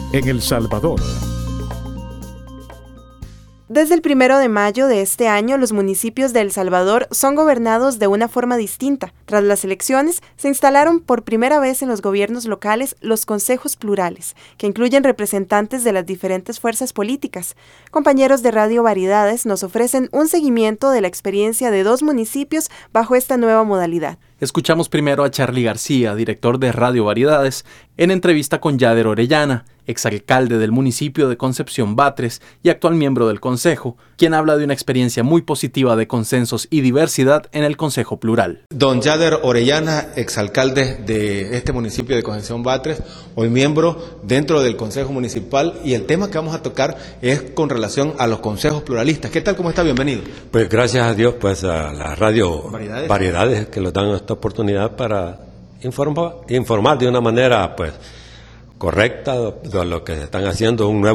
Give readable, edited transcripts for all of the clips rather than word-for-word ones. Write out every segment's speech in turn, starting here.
en El Salvador. Desde el 1 de mayo de este año, los municipios de El Salvador son gobernados de una forma distinta. Tras las elecciones, se instalaron por primera vez en los gobiernos locales los consejos plurales, que incluyen representantes de las diferentes fuerzas políticas. Compañeros de Radio Variedades nos ofrecen un seguimiento de la experiencia de 2 municipios bajo esta nueva modalidad. Escuchamos primero a Charly García, director de Radio Variedades, en entrevista con Yader Orellana, exalcalde del municipio de Concepción Batres y actual miembro del Consejo, quien habla de una experiencia muy positiva de consensos y diversidad en el Consejo Plural. Don Yader Orellana, exalcalde de este municipio de Concepción Batres, hoy miembro dentro del Consejo Municipal, y el tema que vamos a tocar es con relación a los consejos pluralistas. ¿Qué tal? ¿Cómo está? Bienvenido. Pues gracias a Dios, pues a la Radio Variedades que nos dan esta oportunidad para informar de una manera pues correcta de lo que se están haciendo, una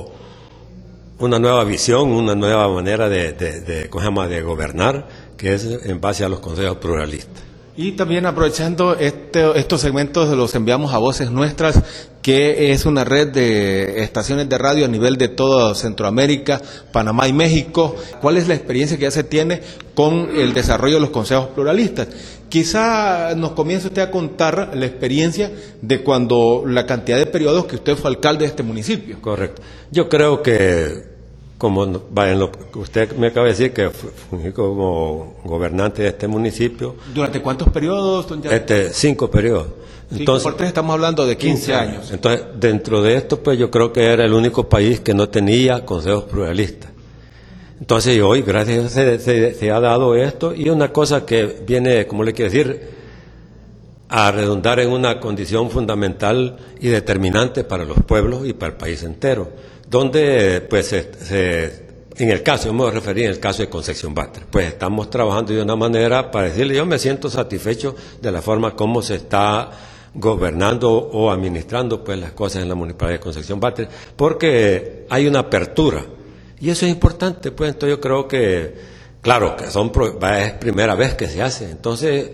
nueva visión, una nueva manera de gobernar, que es en base a los consejos pluralistas. Y también aprovechando estos segmentos los enviamos a Voces Nuestras, que es una red de estaciones de radio a nivel de toda Centroamérica, Panamá y México. ¿Cuál es la experiencia que ya se tiene con el desarrollo de los consejos pluralistas? Quizá nos comience usted a contar la experiencia de cuando la cantidad de periodos que usted fue alcalde de este municipio. Correcto. Yo creo que, como lo que usted me acaba de decir, que fui como gobernante de este municipio. ¿Durante cuántos periodos, don Yader? 5 periodos. Entonces, por 3 estamos hablando de 15 años. Entonces, dentro de esto, pues yo creo que era el único país que no tenía consejos pluralistas. Entonces, hoy, gracias a Dios, se ha dado esto, y una cosa que viene, como le quiero decir, a redundar en una condición fundamental y determinante para los pueblos y para el país entero, donde, pues, en el caso, yo me voy a referir en el caso de Concepción Batres, pues estamos trabajando de una manera para decirle, yo me siento satisfecho de la forma como se está gobernando o administrando pues las cosas en la municipalidad de Concepción Batres, porque hay una apertura, y eso es importante, pues. Entonces yo creo que, claro, que es primera vez que se hace, entonces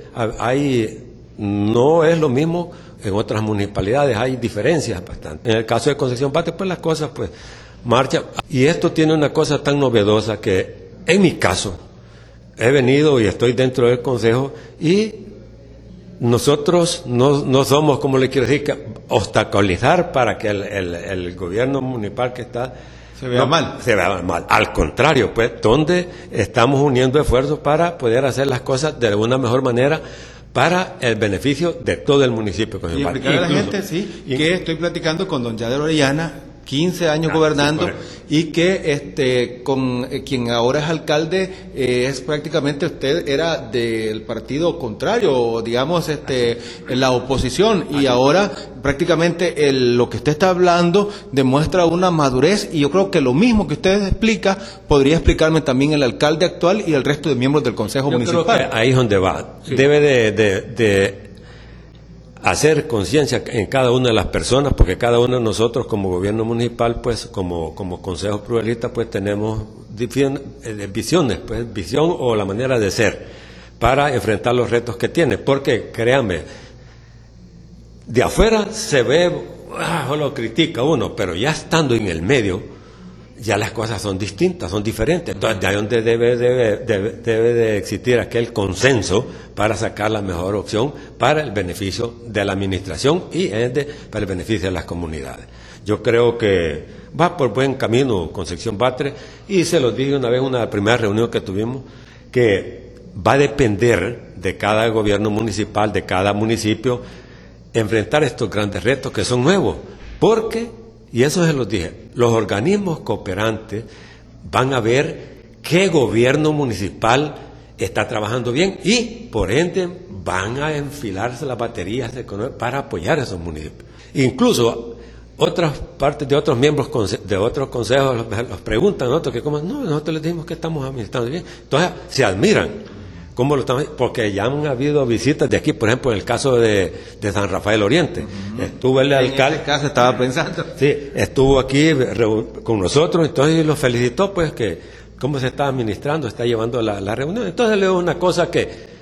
no es lo mismo en otras municipalidades, hay diferencias bastante. En el caso de Concepción Batres, pues las cosas pues marchan, y esto tiene una cosa tan novedosa que, en mi caso, he venido y estoy dentro del Consejo, y nosotros no somos, como le quiero decir, que obstaculizar para que el gobierno municipal que está se vea mal. Al contrario, pues, donde estamos uniendo esfuerzos para poder hacer las cosas de una mejor manera para el beneficio de todo el municipio. Y explicarle a la gente, que estoy platicando con don Yader Orellana, 15 años gobernando, y que con quien ahora es alcalde es prácticamente, usted era del partido contrario, digamos, en la oposición, y ahora prácticamente lo que usted está hablando demuestra una madurez, y yo creo que lo mismo que usted explica podría explicarme también el alcalde actual y el resto de miembros del Consejo Municipal. Creo que ahí es donde va. Sí. Debe de hacer conciencia en cada una de las personas, porque cada uno de nosotros como gobierno municipal, pues como consejos pluralistas, pues tenemos visiones, pues visión o la manera de ser para enfrentar los retos que tiene, porque créanme, de afuera se ve, lo critica uno, pero ya estando en el medio, ya las cosas son distintas, son diferentes. Entonces, de ahí donde debe de existir aquel consenso para sacar la mejor opción para el beneficio de la administración y para el beneficio de las comunidades. Yo creo que va por buen camino Concepción Batres, y se lo dije una vez en una primera reunión que tuvimos, que va a depender de cada gobierno municipal, de cada municipio, enfrentar estos grandes retos que son nuevos, porque, y eso se los dije, los organismos cooperantes van a ver qué gobierno municipal está trabajando bien, y por ende van a enfilarse las baterías para apoyar a esos municipios. Incluso otras partes de otros miembros de otros consejos los preguntan a nosotros que como nosotros les dijimos que estamos administrando bien. Entonces se admiran cómo lo estamos, porque ya han habido visitas de aquí, por ejemplo, en el caso de San Rafael Oriente. Estuvo el alcalde. En este caso estaba pensando. Sí, estuvo aquí con nosotros, entonces los felicitó, pues, que cómo se está administrando, está llevando la reunión. Entonces le digo una cosa que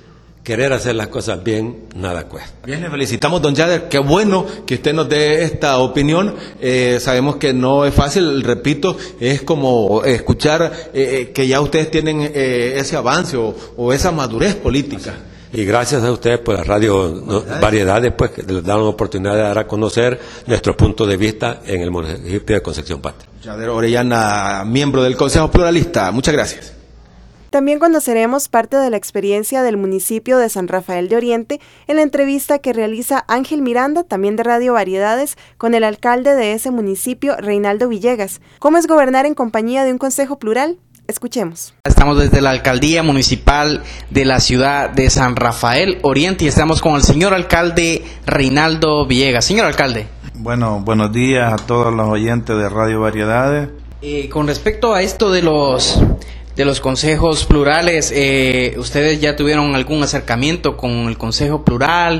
querer hacer las cosas bien, nada cuesta. Bien, le felicitamos, don Yader. Qué bueno que usted nos dé esta opinión. Sabemos que no es fácil, repito, es como escuchar que ya ustedes tienen ese avance o esa madurez política. Y gracias a ustedes por la radio Variedades, pues, que les dan la oportunidad de dar a conocer nuestro punto de vista en el municipio de Concepción Batres. Yader Orellana, miembro del Consejo Pluralista. Muchas gracias. También conoceremos parte de la experiencia del municipio de San Rafael de Oriente en la entrevista que realiza Ángel Miranda, también de Radio Variedades, con el alcalde de ese municipio, Reinaldo Villegas. ¿Cómo es gobernar en compañía de un consejo plural? Escuchemos. Estamos desde la alcaldía municipal de la ciudad de San Rafael Oriente y estamos con el señor alcalde Reinaldo Villegas. Señor alcalde. Bueno, buenos días a todos los oyentes de Radio Variedades. Con respecto a esto de los consejos plurales, ¿ustedes ya tuvieron algún acercamiento con el consejo plural?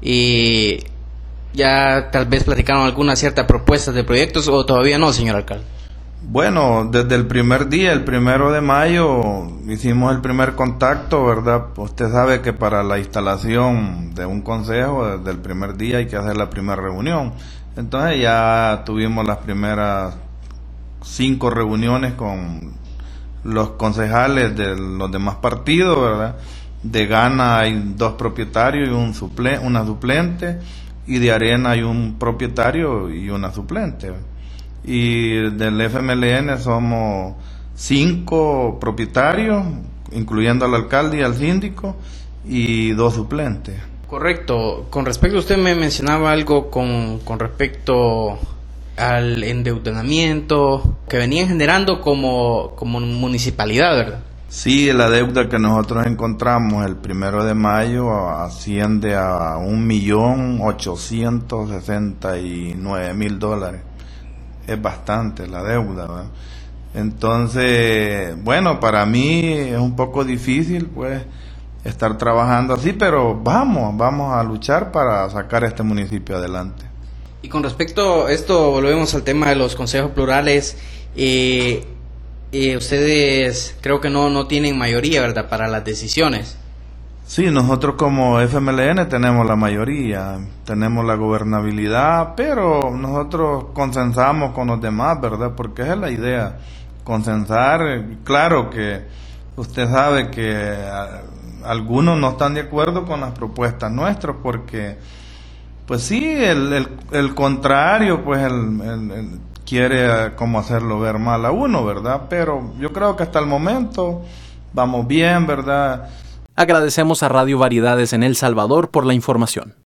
¿Ya tal vez platicaron alguna cierta propuesta de proyectos o todavía no, señor alcalde? Bueno, desde el primer día, el 1 de mayo, hicimos el primer contacto, ¿verdad? Usted sabe que para la instalación de un consejo, desde el primer día hay que hacer la primera reunión. Entonces ya tuvimos las primeras 5 reuniones con los concejales de los demás partidos, ¿verdad? De Gana hay 2 propietarios y una suplente, y de Arena hay un propietario y una suplente. Y del FMLN somos 5 propietarios, incluyendo al alcalde y al síndico, y 2 suplentes. Correcto. Con respecto, usted me mencionaba algo con respecto al endeudamiento que venían generando como municipalidad, ¿verdad? Sí, la deuda que nosotros encontramos el 1 de mayo asciende a $1.869.000. Es bastante la deuda, ¿verdad? Entonces, bueno, para mí es un poco difícil, pues, estar trabajando así, pero vamos a luchar para sacar este municipio adelante. Y con respecto a esto, volvemos al tema de los consejos plurales. Ustedes creo que no tienen mayoría, ¿verdad?, para las decisiones. Sí, nosotros como FMLN tenemos la mayoría, tenemos la gobernabilidad, pero nosotros consensamos con los demás, ¿verdad? Porque esa es la idea, consensar. Claro que usted sabe que algunos no están de acuerdo con las propuestas nuestras, porque, pues sí, el contrario, pues el quiere como hacerlo ver mal a uno, ¿verdad? Pero yo creo que hasta el momento vamos bien, ¿verdad? Agradecemos a Radio Variedades en El Salvador por la información.